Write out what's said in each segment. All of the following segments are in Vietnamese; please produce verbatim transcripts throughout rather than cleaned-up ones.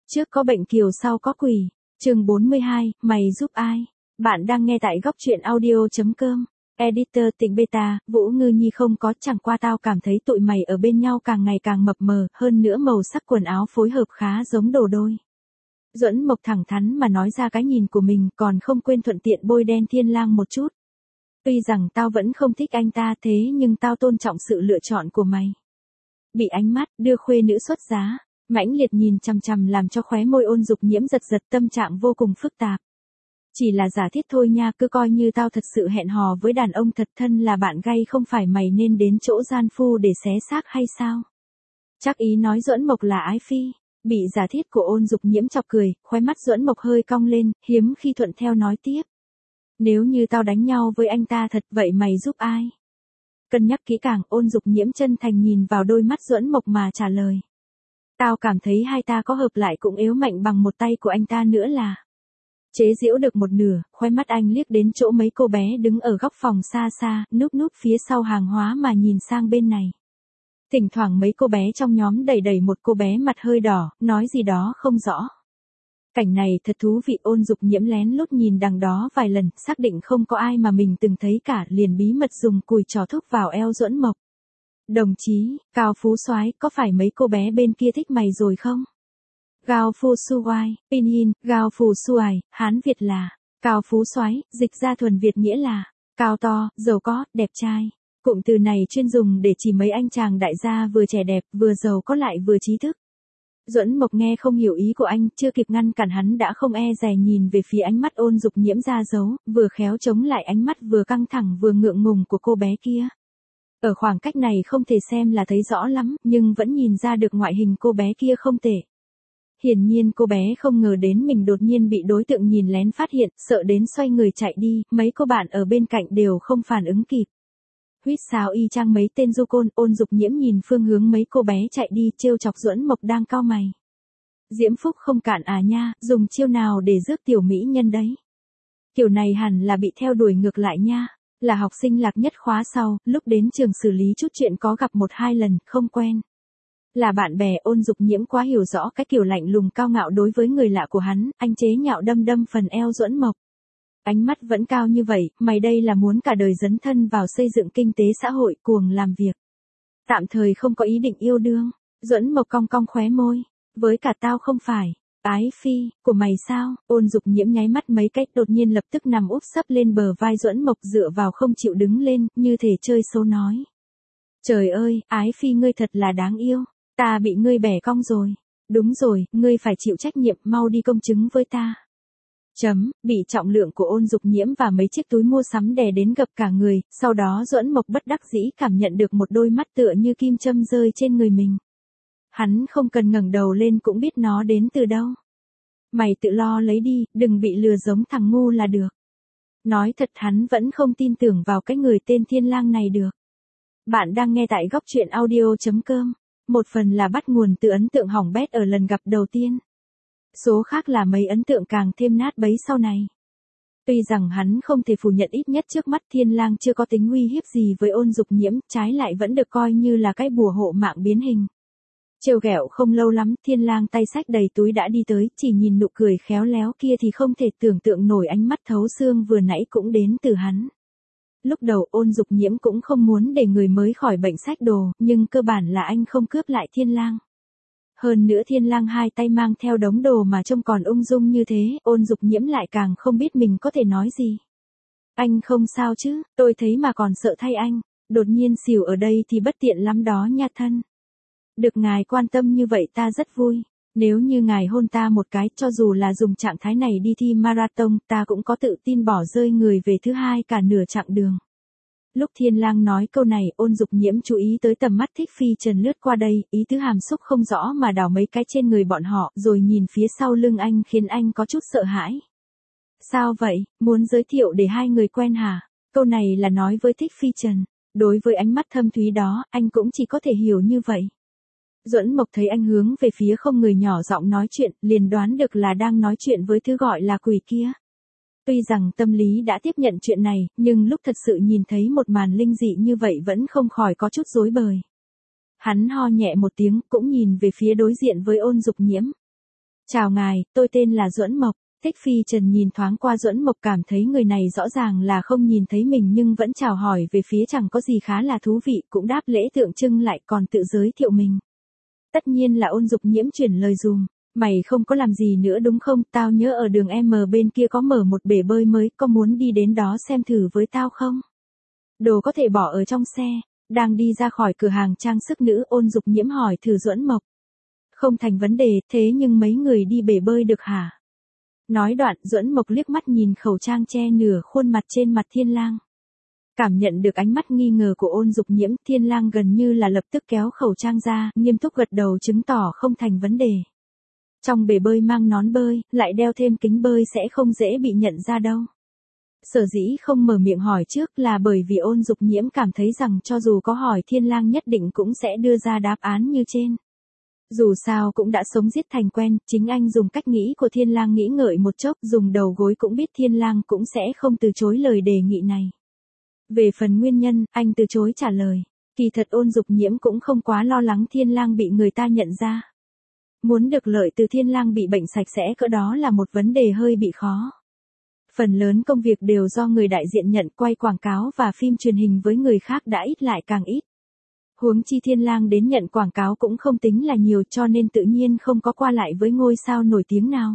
Trước có bệnh kiều sau có quỷ. Chương bốn mươi hai, mày giúp ai? Bạn đang nghe tại góc truyện audio chấm com. Editor Tịnh Beta, Vũ Ngư Nhi không có, chẳng qua tao cảm thấy tụi mày ở bên nhau càng ngày càng mập mờ, hơn nữa màu sắc quần áo phối hợp khá giống đồ đôi. Duẫn Mộc thẳng thắn mà nói ra cái nhìn của mình, còn không quên thuận tiện bôi đen Thiên Lang một chút. Tuy rằng tao vẫn không thích anh ta thế nhưng tao tôn trọng sự lựa chọn của mày. Bị ánh mắt đưa khuê nữ xuất giá, mãnh liệt nhìn chằm chằm làm cho khóe môi Ôn Dục Nhiễm giật giật, tâm trạng vô cùng phức tạp. Chỉ là giả thiết thôi nha, cứ coi như tao thật sự hẹn hò với đàn ông thật thân là bạn gay, không phải mày nên đến chỗ gian phu để xé xác hay sao? Chắc ý nói Duẫn Mộc là ái phi. Bị giả thiết của Ôn Dục Nhiễm chọc cười, khóe mắt Duẫn Mộc hơi cong lên, hiếm khi thuận theo nói tiếp. Nếu như tao đánh nhau với anh ta thật, vậy mày giúp ai? Cân nhắc kỹ càng, Ôn Dục Nhiễm chân thành nhìn vào đôi mắt Duẫn Mộc mà trả lời. Tao cảm thấy hai ta có hợp lại cũng yếu mạnh bằng một tay của anh ta nữa là. Chế giễu được một nửa, khóe mắt anh liếc đến chỗ mấy cô bé đứng ở góc phòng xa xa, núp núp phía sau hàng hóa mà nhìn sang bên này. Thỉnh thoảng mấy cô bé trong nhóm đẩy đẩy một cô bé mặt hơi đỏ, nói gì đó không rõ. Cảnh này thật thú vị. Ôn Dục Nhiễm lén lút nhìn đằng đó vài lần, xác định không có ai mà mình từng thấy cả, liền bí mật dùng cùi trò thúc vào eo Duẫn Mộc. Đồng chí, Cao Phú Soái, có phải mấy cô bé bên kia thích mày rồi không? Gao Phu Suai, Pinyin, Gao Phu Suai, Hán Việt là Cao Phú Soái, dịch ra thuần Việt nghĩa là cao to, giàu có, đẹp trai. Cụm từ này chuyên dùng để chỉ mấy anh chàng đại gia vừa trẻ đẹp, vừa giàu có lại vừa trí thức. Duẫn Mộc nghe không hiểu ý của anh, chưa kịp ngăn cản hắn đã không e dè nhìn về phía ánh mắt Ôn Dục Nhiễm ra dấu, vừa khéo chống lại ánh mắt vừa căng thẳng vừa ngượng ngùng của cô bé kia. Ở khoảng cách này không thể xem là thấy rõ lắm, nhưng vẫn nhìn ra được ngoại hình cô bé kia không tệ. Hiển nhiên cô bé không ngờ đến mình đột nhiên bị đối tượng nhìn lén phát hiện, sợ đến xoay người chạy đi, mấy cô bạn ở bên cạnh đều không phản ứng kịp. Huýt sáo y chang mấy tên du côn. Ôn Dục Nhiễm nhìn phương hướng mấy cô bé chạy đi, trêu chọc Duẫn Mộc đang cau mày. Diễm phúc không cạn à nha, dùng chiêu nào để rước tiểu mỹ nhân đấy? Kiểu này hẳn là bị theo đuổi ngược lại nha. Là học sinh lạc nhất khóa sau, lúc đến trường xử lý chút chuyện có gặp một hai lần, không quen. Là bạn bè. Ôn Dục Nhiễm quá hiểu rõ cái kiểu lạnh lùng cao ngạo đối với người lạ của hắn, anh chế nhạo đâm đâm phần eo Duẫn Mộc. Ánh mắt vẫn cao như vậy, mày đây là muốn cả đời dấn thân vào xây dựng kinh tế xã hội, cuồng làm việc. Tạm thời không có ý định yêu đương. Duẫn Mộc cong cong khóe môi. Với cả tao không phải ái phi của mày sao? Ôn Dục Nhiễm nháy mắt mấy cách, đột nhiên lập tức nằm úp sấp lên bờ vai Duẫn Mộc, dựa vào không chịu đứng lên, như thể chơi xấu nói. Trời ơi, ái phi ngươi thật là đáng yêu. Ta bị ngươi bẻ cong rồi. Đúng rồi, ngươi phải chịu trách nhiệm, mau đi công chứng với ta. Chấm, bị trọng lượng của Ôn Dục Nhiễm và mấy chiếc túi mua sắm đè đến gập cả người, sau đó Duẫn Mộc bất đắc dĩ cảm nhận được một đôi mắt tựa như kim châm rơi trên người mình. Hắn không cần ngẩng đầu lên cũng biết nó đến từ đâu. Mày tự lo lấy đi, đừng bị lừa giống thằng ngu là được. Nói thật hắn vẫn không tin tưởng vào cái người tên Thiên Lang này được. Bạn đang nghe tại góc truyện audio chấm com. Một phần là bắt nguồn từ ấn tượng hỏng bét ở lần gặp đầu tiên. Số khác là mấy ấn tượng càng thêm nát bấy sau này. Tuy rằng hắn không thể phủ nhận ít nhất trước mắt Thiên Lang chưa có tính uy hiếp gì với Ôn Dục Nhiễm, trái lại vẫn được coi như là cái bùa hộ mạng biến hình. Trêu ghẹo không lâu lắm, Thiên Lang tay xách đầy túi đã đi tới, chỉ nhìn nụ cười khéo léo kia thì không thể tưởng tượng nổi ánh mắt thấu xương vừa nãy cũng đến từ hắn. Lúc đầu Ôn Dục Nhiễm cũng không muốn để người mới khỏi bệnh xách đồ, nhưng cơ bản là anh không cướp lại Thiên Lang. Hơn nữa Thiên Lang hai tay mang theo đống đồ mà trông còn ung dung như thế, Ôn Dục Nhiễm lại càng không biết mình có thể nói gì. Anh không sao chứ, tôi thấy mà còn sợ thay anh, đột nhiên xỉu ở đây thì bất tiện lắm đó nha thân. Được ngài quan tâm như vậy ta rất vui, nếu như ngài hôn ta một cái, cho dù là dùng trạng thái này đi thi marathon, ta cũng có tự tin bỏ rơi người về thứ hai cả nửa chặng đường. Lúc Thiên Lang nói câu này, Ôn Dục Nhiễm chú ý tới tầm mắt thích phi trần lướt qua đây, ý tứ hàm xúc không rõ mà đảo mấy cái trên người bọn họ, rồi nhìn phía sau lưng anh khiến anh có chút sợ hãi. Sao vậy, muốn giới thiệu để hai người quen hả? Câu này là nói với thích phi trần. Đối với ánh mắt thâm thúy đó, anh cũng chỉ có thể hiểu như vậy. Duẫn Mộc thấy anh hướng về phía không người nhỏ giọng nói chuyện, liền đoán được là đang nói chuyện với thứ gọi là quỷ kia. Tuy rằng tâm lý đã tiếp nhận chuyện này, nhưng lúc thật sự nhìn thấy một màn linh dị như vậy vẫn không khỏi có chút rối bời. Hắn ho nhẹ một tiếng, cũng nhìn về phía đối diện với Ôn Dục Nhiễm. Chào ngài, tôi tên là Duẫn Mộc. Thích Phi Trần nhìn thoáng qua Duẫn Mộc cảm thấy người này rõ ràng là không nhìn thấy mình nhưng vẫn chào hỏi về phía chẳng có gì khá là thú vị, cũng đáp lễ tượng trưng lại còn tự giới thiệu mình. Tất nhiên là Ôn Dục Nhiễm chuyển lời dùm. Mày không có làm gì nữa đúng không? Tao nhớ ở đường M bên kia có mở một bể bơi mới, có muốn đi đến đó xem thử với tao không? Đồ có thể bỏ ở trong xe. Đang đi ra khỏi cửa hàng trang sức nữ, Ôn Dục Nhiễm hỏi thử Duẫn Mộc. Không thành vấn đề, thế nhưng mấy người đi bể bơi được hả? Nói đoạn, Duẫn Mộc liếc mắt nhìn khẩu trang che nửa khuôn mặt trên mặt Thiên Lang. Cảm nhận được ánh mắt nghi ngờ của Ôn Dục Nhiễm, Thiên Lang gần như là lập tức kéo khẩu trang ra, nghiêm túc gật đầu chứng tỏ không thành vấn đề. Trong bể bơi mang nón bơi, lại đeo thêm kính bơi sẽ không dễ bị nhận ra đâu. Sở dĩ không mở miệng hỏi trước là bởi vì Ôn Dục Nhiễm cảm thấy rằng cho dù có hỏi Thiên Lang nhất định cũng sẽ đưa ra đáp án như trên. Dù sao cũng đã sống giết thành quen, chính anh dùng cách nghĩ của Thiên Lang nghĩ ngợi một chốc, dùng đầu gối cũng biết Thiên Lang cũng sẽ không từ chối lời đề nghị này. Về phần nguyên nhân, anh từ chối trả lời. Kỳ thật Ôn Dục Nhiễm cũng không quá lo lắng Thiên Lang bị người ta nhận ra. Muốn được lợi từ Thiên Lang bị bệnh sạch sẽ cỡ đó là một vấn đề hơi bị khó. Phần lớn công việc đều do người đại diện nhận, quay quảng cáo và phim truyền hình với người khác đã ít lại càng ít. Huống chi Thiên Lang đến nhận quảng cáo cũng không tính là nhiều cho nên tự nhiên không có qua lại với ngôi sao nổi tiếng nào.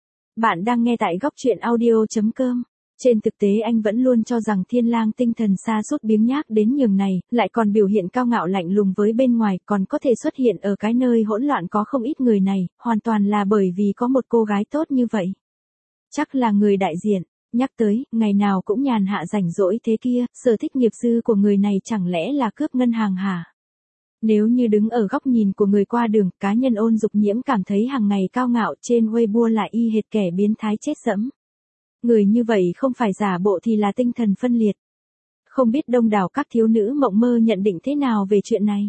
Bạn đang nghe tại góc truyện audio chấm com. Trên thực tế anh vẫn luôn cho rằng Thiên Lang tinh thần sa sút biếng nhác đến nhường này, lại còn biểu hiện cao ngạo lạnh lùng với bên ngoài, còn có thể xuất hiện ở cái nơi hỗn loạn có không ít người này, hoàn toàn là bởi vì có một cô gái tốt như vậy. Chắc là người đại diện. Nhắc tới, ngày nào cũng nhàn hạ rảnh rỗi thế kia, sở thích nghiệp dư của người này chẳng lẽ là cướp ngân hàng hả? Nếu như đứng ở góc nhìn của người qua đường, cá nhân Ôn Dục Nhiễm cảm thấy hàng ngày cao ngạo trên Weibo lại y hệt kẻ biến thái chết dẫm. Người như vậy không phải giả bộ thì là tinh thần phân liệt. Không biết đông đảo các thiếu nữ mộng mơ nhận định thế nào về chuyện này.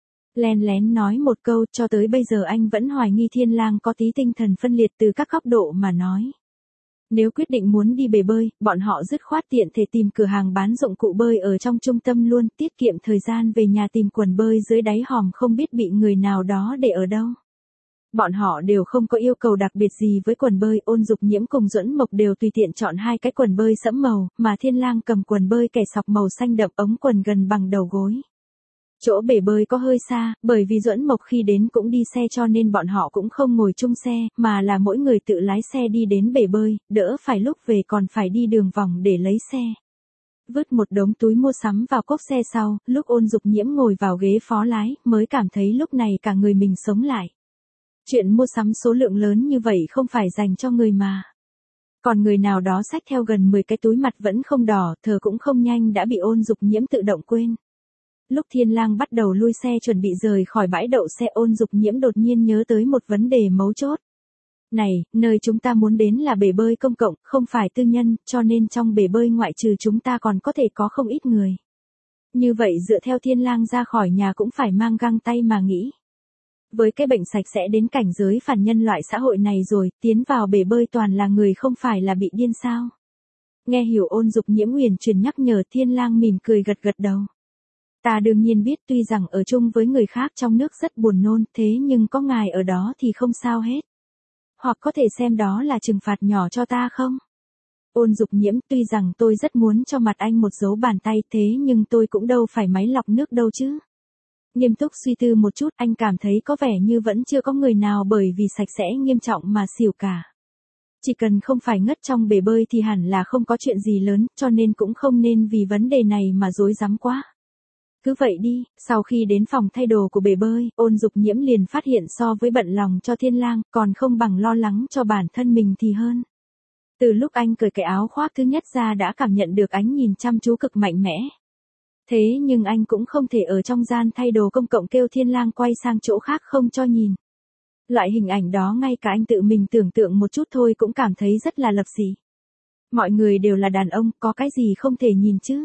Len lén nói một câu, cho tới bây giờ anh vẫn hoài nghi Thiên Lang có tí tinh thần phân liệt từ các góc độ mà nói. Nếu quyết định muốn đi bể bơi, bọn họ dứt khoát tiện thể tìm cửa hàng bán dụng cụ bơi ở trong trung tâm luôn, tiết kiệm thời gian về nhà tìm quần bơi dưới đáy hòm không biết bị người nào đó để ở đâu. Bọn họ đều không có yêu cầu đặc biệt gì với quần bơi, Ôn Dục Nhiễm cùng Duẫn Mộc đều tùy tiện chọn hai cái quần bơi sẫm màu, mà Thiên Lang cầm quần bơi kẻ sọc màu xanh đậm, ống quần gần bằng đầu gối. Chỗ bể bơi có hơi xa, bởi vì Duẫn Mộc khi đến cũng đi xe cho nên bọn họ cũng không ngồi chung xe, mà là mỗi người tự lái xe đi đến bể bơi, đỡ phải lúc về còn phải đi đường vòng để lấy xe. Vứt một đống túi mua sắm vào cốp xe sau, lúc Ôn Dục Nhiễm ngồi vào ghế phó lái, mới cảm thấy lúc này cả người mình sống lại. Chuyện mua sắm số lượng lớn như vậy không phải dành cho người mà. Còn người nào đó xách theo gần mười cái túi mặt vẫn không đỏ, thở cũng không nhanh đã bị Ôn Dục Nhiễm tự động quên. Lúc Thiên Lang bắt đầu lui xe chuẩn bị rời khỏi bãi đậu xe, Ôn Dục Nhiễm đột nhiên nhớ tới một vấn đề mấu chốt. Này, nơi chúng ta muốn đến là bể bơi công cộng, không phải tư nhân, cho nên trong bể bơi ngoại trừ chúng ta còn có thể có không ít người. Như vậy dựa theo Thiên Lang ra khỏi nhà cũng phải mang găng tay mà nghĩ. Với cái bệnh sạch sẽ đến cảnh giới phản nhân loại xã hội này rồi, tiến vào bể bơi toàn là người không phải là bị điên sao? Nghe hiểu Ôn Dục Nhiễm huyền truyền nhắc nhở, Thiên Lang mỉm cười gật gật đầu. Ta đương nhiên biết tuy rằng ở chung với người khác trong nước rất buồn nôn, thế nhưng có ngài ở đó thì không sao hết. Hoặc có thể xem đó là trừng phạt nhỏ cho ta không? Ôn Dục Nhiễm, tuy rằng tôi rất muốn cho mặt anh một dấu bàn tay thế nhưng tôi cũng đâu phải máy lọc nước đâu chứ. Nghiêm túc suy tư một chút, anh cảm thấy có vẻ như vẫn chưa có người nào bởi vì sạch sẽ nghiêm trọng mà xỉu cả. Chỉ cần không phải ngất trong bể bơi thì hẳn là không có chuyện gì lớn, cho nên cũng không nên vì vấn đề này mà rối rắm quá. Cứ vậy đi, sau khi đến phòng thay đồ của bể bơi, Ôn Dục Nhiễm liền phát hiện so với bận lòng cho Thiên Lang, còn không bằng lo lắng cho bản thân mình thì hơn. Từ lúc anh cởi cái áo khoác thứ nhất ra đã cảm nhận được ánh nhìn chăm chú cực mạnh mẽ. Thế nhưng anh cũng không thể ở trong gian thay đồ công cộng kêu Thiên Lang quay sang chỗ khác không cho nhìn. Loại hình ảnh đó ngay cả anh tự mình tưởng tượng một chút thôi cũng cảm thấy rất là lập dị. Mọi người đều là đàn ông, có cái gì không thể nhìn chứ?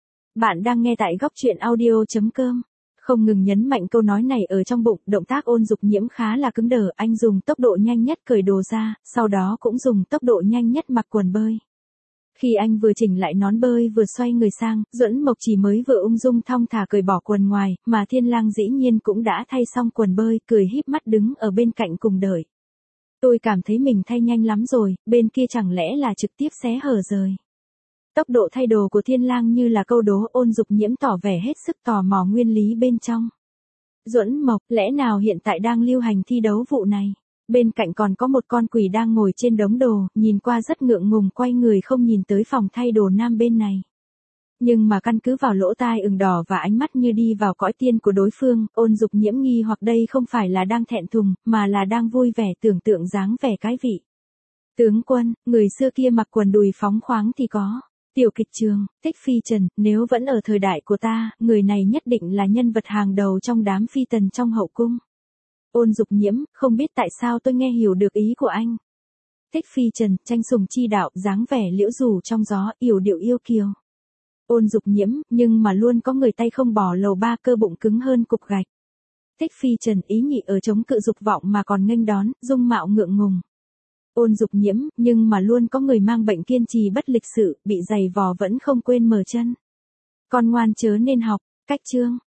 Bạn đang nghe tại góc truyện audio chấm com. Không ngừng nhấn mạnh câu nói này ở trong bụng, động tác Ôn Dục Nhiễm khá là cứng đờ, anh dùng tốc độ nhanh nhất cởi đồ ra, sau đó cũng dùng tốc độ nhanh nhất mặc quần bơi. Khi anh vừa chỉnh lại nón bơi vừa xoay người sang, Duẫn Mộc chỉ mới vừa ung dung thong thả cởi bỏ quần ngoài, mà Thiên Lang dĩ nhiên cũng đã thay xong quần bơi, cười híp mắt đứng ở bên cạnh cùng đợi. Tôi cảm thấy mình thay nhanh lắm rồi, bên kia chẳng lẽ là trực tiếp xé hở rời. Tốc độ thay đồ của Thiên Lang như là câu đố, Ôn Dục Nhiễm tỏ vẻ hết sức tò mò nguyên lý bên trong. Duẫn Mộc, lẽ nào hiện tại đang lưu hành thi đấu vụ này? Bên cạnh còn có một con quỷ đang ngồi trên đống đồ, nhìn qua rất ngượng ngùng quay người không nhìn tới phòng thay đồ nam bên này. Nhưng mà căn cứ vào lỗ tai ửng đỏ và ánh mắt như đi vào cõi tiên của đối phương, Ôn Dục Nhiễm nghi hoặc đây không phải là đang thẹn thùng, mà là đang vui vẻ tưởng tượng dáng vẻ cái vị. Tướng quân, người xưa kia mặc quần đùi phóng khoáng thì có. Tiểu kịch trường, Thích Phi Trần, nếu vẫn ở thời đại của ta, người này nhất định là nhân vật hàng đầu trong đám phi tần trong hậu cung. Ôn Dục Nhiễm, không biết tại sao tôi nghe hiểu được ý của anh. Thích Phi Trần, tranh sủng chi đạo, dáng vẻ liễu rủ trong gió, yểu điệu yêu kiều. Ôn Dục Nhiễm, nhưng mà luôn có người tay không bỏ lầu ba, cơ bụng cứng hơn cục gạch. Thích Phi Trần, ý nhị ở chống cự dục vọng mà còn nghênh đón, dung mạo ngượng ngùng. Ôn Dục Nhiễm, nhưng mà luôn có người mang bệnh kiên trì bất lịch sự, bị giày vò vẫn không quên mở chân. Con ngoan chớ nên học, cách chương.